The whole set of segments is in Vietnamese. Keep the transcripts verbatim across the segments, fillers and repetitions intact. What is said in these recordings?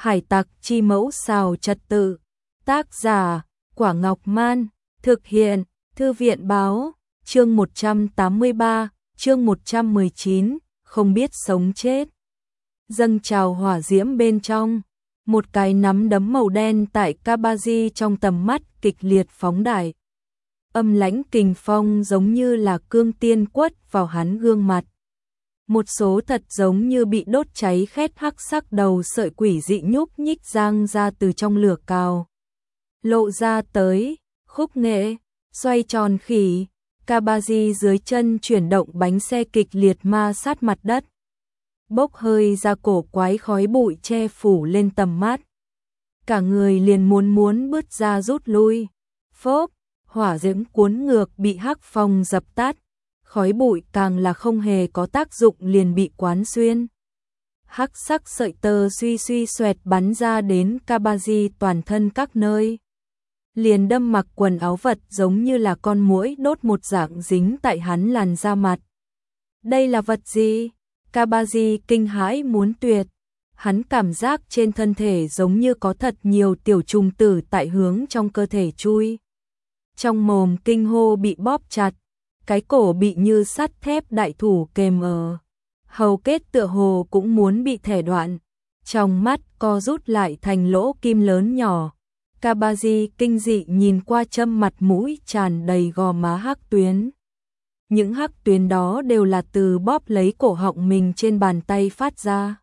Hải tặc chi mẫu xào trật tự. Tác giả, Quả Ngọc Man. Thực hiện, Thư viện Báo. Chương một trăm tám mươi ba, chương một trăm mười chín, không biết sống chết. Dâng trào hỏa diễm bên trong. Một cái nắm đấm màu đen tại Kabaji trong tầm mắt kịch liệt phóng đại. Âm lãnh kình phong giống như là cương tiên quất vào hắn gương mặt. Một số thật giống như bị đốt cháy khét hắc sắc đầu sợi quỷ dị nhúc nhích giang ra từ trong lửa cao. Lộ ra tới, khúc nghệ, xoay tròn khỉ, Kabaji dưới chân chuyển động bánh xe kịch liệt ma sát mặt đất. Bốc hơi ra cổ quái khói bụi che phủ lên tầm mắt. Cả người liền muốn muốn bứt ra rút lui. Phốp, hỏa diễm cuốn ngược bị hắc phong dập tắt. Khói bụi càng là không hề có tác dụng liền bị quán xuyên. Hắc sắc sợi tơ suy suy xoẹt bắn ra đến Kabaji toàn thân các nơi. Liền đâm mặc quần áo vật giống như là con muỗi đốt một dạng dính tại hắn làn da mặt. Đây là vật gì? Kabaji kinh hãi muốn tuyệt. Hắn cảm giác trên thân thể giống như có thật nhiều tiểu trùng tử tại hướng trong cơ thể chui. Trong mồm kinh hô bị bóp chặt. Cái cổ bị như sắt thép đại thủ kềm ở. Hầu kết tựa hồ cũng muốn bị thẻ đoạn. Trong mắt co rút lại thành lỗ kim lớn nhỏ. Kabaji kinh dị nhìn qua châm mặt mũi tràn đầy gò má hắc tuyến. Những hắc tuyến đó đều là từ bóp lấy cổ họng mình trên bàn tay phát ra.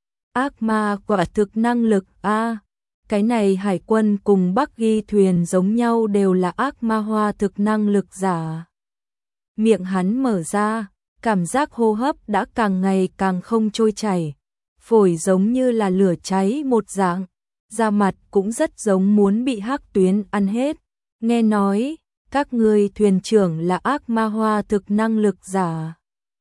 Ác ma quả thực năng lực a. À, cái này hải quân cùng Bắc Ghi thuyền giống nhau đều là ác ma hoa thực năng lực giả. Miệng hắn mở ra, cảm giác hô hấp đã càng ngày càng không trôi chảy. Phổi giống như là lửa cháy một dạng. Da mặt cũng rất giống muốn bị hắc tuyến ăn hết. Nghe nói, các ngươi thuyền trưởng là ác ma hoa thực năng lực giả.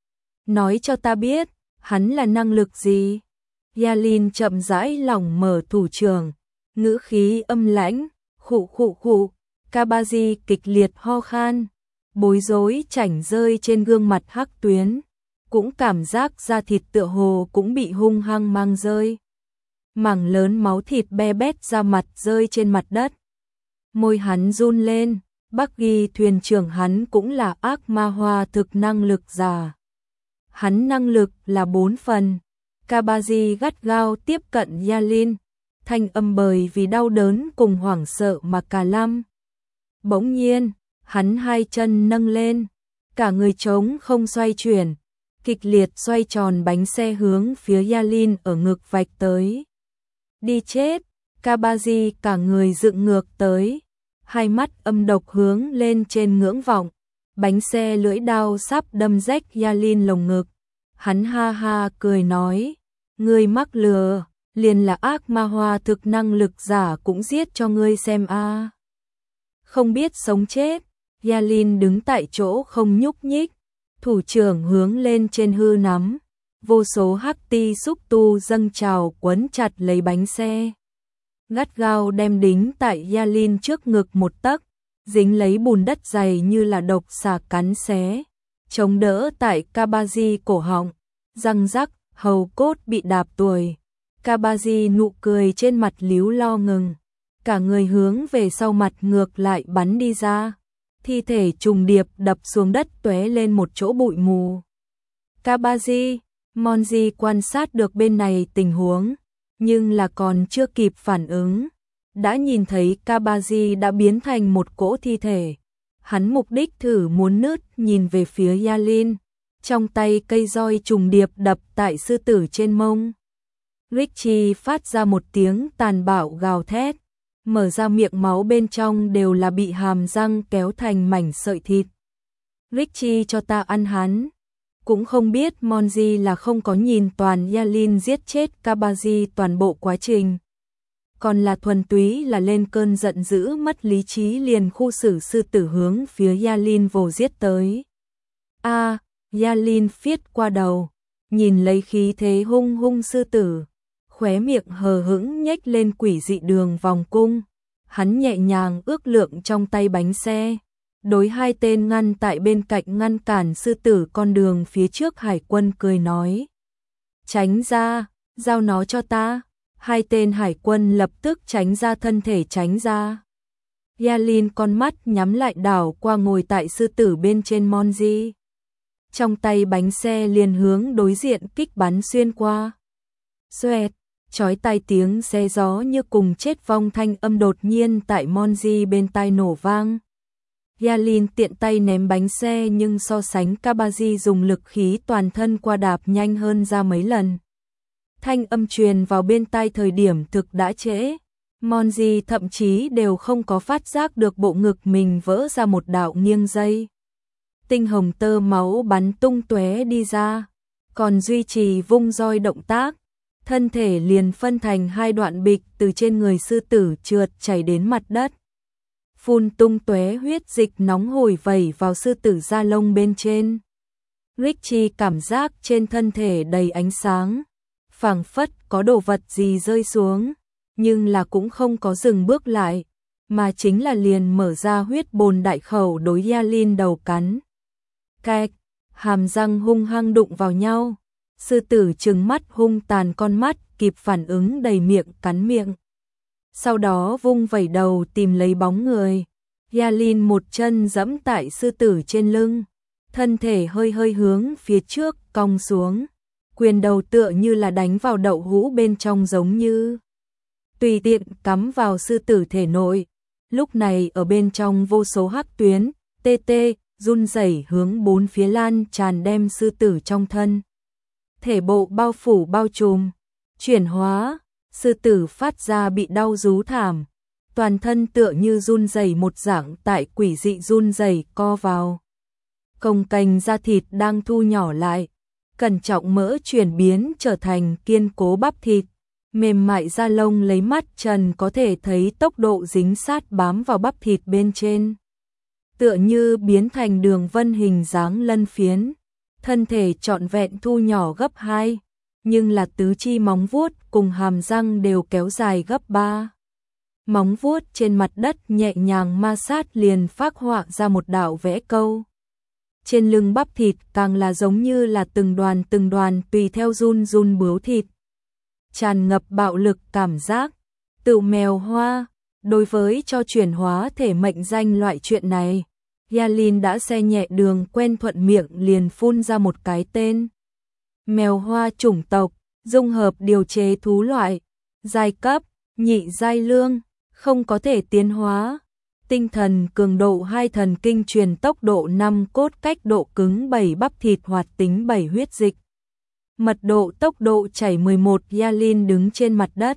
Nói cho ta biết, hắn là năng lực gì? Yalin chậm rãi lỏng mở thủ trưởng, ngữ khí âm lãnh, khụ khụ khụ, Kabaji kịch liệt ho khan, bối rối chảnh rơi trên gương mặt hắc tuyến, cũng cảm giác da thịt tựa hồ cũng bị hung hăng mang rơi. Mảng lớn máu thịt be bét ra mặt rơi trên mặt đất. Môi hắn run lên, Bắc Ghi thuyền trưởng hắn cũng là ác ma hoa thực năng lực giả. Hắn năng lực là bốn phần. Kabaji gắt gao tiếp cận Yalin, thanh âm bởi vì đau đớn cùng hoảng sợ mà cả lăm. Bỗng nhiên, hắn hai chân nâng lên, cả người trống không xoay chuyển, kịch liệt xoay tròn bánh xe hướng phía Yalin ở ngực vạch tới. Đi chết, Kabaji cả người dựng ngược tới, hai mắt âm độc hướng lên trên ngưỡng vọng, bánh xe lưỡi đao sắp đâm rách Yalin lồng ngực. Hắn ha ha cười nói, ngươi mắc lừa, liền là ác ma hoa thực năng lực giả cũng giết cho ngươi xem a. À. Không biết sống chết, Yalin đứng tại chỗ không nhúc nhích, thủ trưởng hướng lên trên hư nắm. Vô số hắc ti xúc tu dâng trào quấn chặt lấy bánh xe. Gắt gao đem đính tại Yalin trước ngực một tấc, dính lấy bùn đất dày như là độc xà cắn xé. Chống đỡ tại Kabaji cổ họng, răng rắc, hầu cốt bị đạp tuồi. Kabaji nụ cười trên mặt líu lo ngừng. Cả người hướng về sau mặt ngược lại bắn đi ra. Thi thể trùng điệp đập xuống đất tóe lên một chỗ bụi mù. Kabaji, Monji quan sát được bên này tình huống, nhưng là còn chưa kịp phản ứng. Đã nhìn thấy Kabaji đã biến thành một cỗ thi thể. Hắn mục đích thử muốn nứt nhìn về phía Yalin, trong tay cây roi trùng điệp đập tại sư tử trên mông. Richie phát ra một tiếng tàn bạo gào thét, mở ra miệng máu bên trong đều là bị hàm răng kéo thành mảnh sợi thịt. Richie cho ta ăn hắn. Cũng không biết Monji là không có nhìn toàn Yalin giết chết Kabaji toàn bộ quá trình. Còn là thuần túy là lên cơn giận dữ mất lý trí liền khu xử sư tử hướng phía Yalin vồ giết tới. A, à, Yalin phiết qua đầu, nhìn lấy khí thế hung hung sư tử, khóe miệng hờ hững nhếch lên quỷ dị đường vòng cung. Hắn nhẹ nhàng ước lượng trong tay bánh xe. Đối hai tên ngăn tại bên cạnh ngăn cản sư tử con đường phía trước hải quân cười nói. Tránh ra, giao nó cho ta. Hai tên hải quân lập tức tránh ra thân thể tránh ra. Yalin con mắt nhắm lại đảo qua ngồi tại sư tử bên trên Monji. Trong tay bánh xe liền hướng đối diện kích bắn xuyên qua. Xoẹt, chói tai tiếng xe gió như cùng chết vong thanh âm đột nhiên tại Monji bên tai nổ vang. Yalin tiện tay ném bánh xe nhưng so sánh Kabaji dùng lực khí toàn thân qua đạp nhanh hơn ra mấy lần. Thanh âm truyền vào bên tai thời điểm thực đã trễ. Monji thậm chí đều không có phát giác được bộ ngực mình vỡ ra một đạo nghiêng dây. Tinh hồng tơ máu bắn tung tóe đi ra, còn duy trì vung roi động tác, thân thể liền phân thành hai đoạn bịch từ trên người sư tử trượt chảy đến mặt đất. Phun tung tóe huyết dịch nóng hổi vẩy vào sư tử da lông bên trên. Richie cảm giác trên thân thể đầy ánh sáng, phảng phất có đồ vật gì rơi xuống, nhưng là cũng không có dừng bước lại, mà chính là liền mở ra huyết bồn đại khẩu đối Yalin đầu cắn. Cạch, hàm răng hung hăng đụng vào nhau, sư tử trừng mắt hung tàn con mắt kịp phản ứng đầy miệng cắn miệng. Sau đó vung vẩy đầu tìm lấy bóng người, Yalin một chân giẫm tại sư tử trên lưng, thân thể hơi hơi hướng phía trước cong xuống, quyền đầu tựa như là đánh vào đậu hũ bên trong giống như tùy tiện cắm vào sư tử thể nội. Lúc này ở bên trong vô số hắc tuyến, tê tê, run rẩy hướng bốn phía lan tràn đem sư tử trong thân. Thể bộ bao phủ bao trùm, chuyển hóa, sư tử phát ra bị đau rú thảm, toàn thân tựa như run rẩy một dạng tại quỷ dị run rẩy co vào. Cồng kềnh da thịt đang thu nhỏ lại, cẩn trọng mỡ chuyển biến trở thành kiên cố bắp thịt. Mềm mại da lông lấy mắt trần có thể thấy tốc độ dính sát bám vào bắp thịt bên trên. Tựa như biến thành đường vân hình dáng lân phiến, thân thể trọn vẹn thu nhỏ gấp hai, nhưng là tứ chi móng vuốt cùng hàm răng đều kéo dài gấp ba. Móng vuốt trên mặt đất nhẹ nhàng ma sát liền phác họa ra một đạo vẽ câu. Trên lưng bắp thịt càng là giống như là từng đoàn từng đoàn tùy theo run run bướu thịt. Tràn ngập bạo lực cảm giác, tự mèo hoa, đối với cho chuyển hóa thể mệnh danh loại chuyện này, Yalin đã xe nhẹ đường quen thuận miệng liền phun ra một cái tên. Mèo hoa chủng tộc, dung hợp điều chế thú loại, giai cấp, nhị giai lương, không có thể tiến hóa, tinh thần cường độ hai thần kinh truyền tốc độ năm cốt cách độ cứng bảy bắp thịt hoạt tính bảy huyết dịch. Mật độ tốc độ chảy mười một. Yalin đứng trên mặt đất.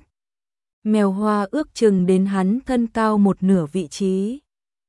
Mèo hoa ước chừng đến hắn thân cao một nửa vị trí.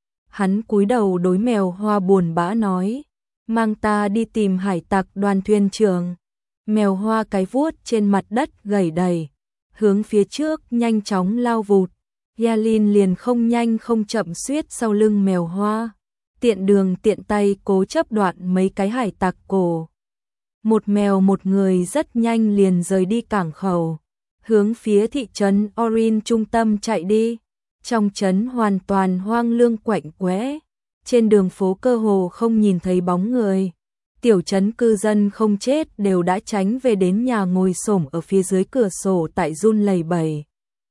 Hắn cúi đầu đối mèo hoa buồn bã nói, mang ta đi tìm hải tặc đoàn thuyền trưởng. Mèo hoa cái vuốt trên mặt đất gầy đầy, hướng phía trước nhanh chóng lao vụt. Yalin liền không nhanh không chậm suýt sau lưng mèo hoa, tiện đường tiện tay cố chấp đoạn mấy cái hải tặc cổ. Một mèo một người rất nhanh liền rời đi cảng khẩu, hướng phía thị trấn Orin trung tâm chạy đi. Trong trấn hoàn toàn hoang lương quạnh quẽ, trên đường phố cơ hồ không nhìn thấy bóng người. Tiểu trấn cư dân không chết đều đã tránh về đến nhà ngồi xổm ở phía dưới cửa sổ tại run lẩy bẩy.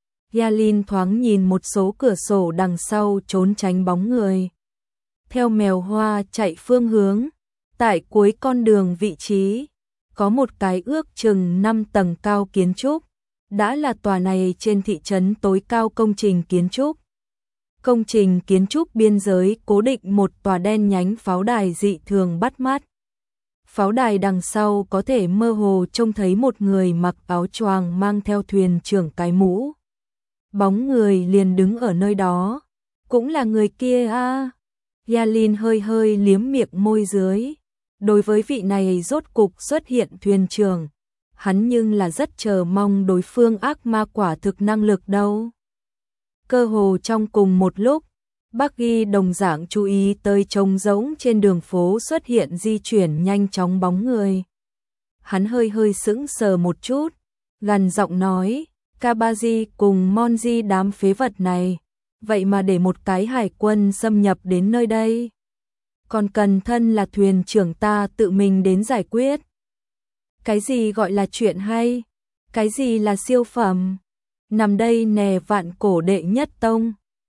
Yalin thoáng nhìn một số cửa sổ đằng sau trốn tránh bóng người. Theo mèo hoa chạy phương hướng, tại cuối con đường vị trí, có một cái ước chừng năm tầng cao kiến trúc, đã là tòa này trên thị trấn tối cao công trình kiến trúc. Công trình kiến trúc biên giới cố định một tòa đen nhánh pháo đài dị thường bắt mắt. Pháo đài đằng sau có thể mơ hồ trông thấy một người mặc áo choàng mang theo thuyền trưởng cái mũ. Bóng người liền đứng ở nơi đó, cũng là người kia a. À. Yalin hơi hơi liếm miệng môi dưới. Đối với vị này rốt cục xuất hiện thuyền trưởng, hắn nhưng là rất chờ mong đối phương ác ma quả thực năng lực đâu. Cơ hồ trong cùng một lúc, Buggy đồng dạng chú ý tới trống rỗng trên đường phố xuất hiện di chuyển nhanh chóng bóng người. Hắn hơi hơi sững sờ một chút, gằn giọng nói, Kabaji cùng Monji đám phế vật này, vậy mà để một cái hải quân xâm nhập đến nơi đây. Còn cần thân là thuyền trưởng ta tự mình đến giải quyết. Cái gì gọi là chuyện hay? Cái gì là siêu phẩm? nằm đây nè vạn cổ đệ nhất tông.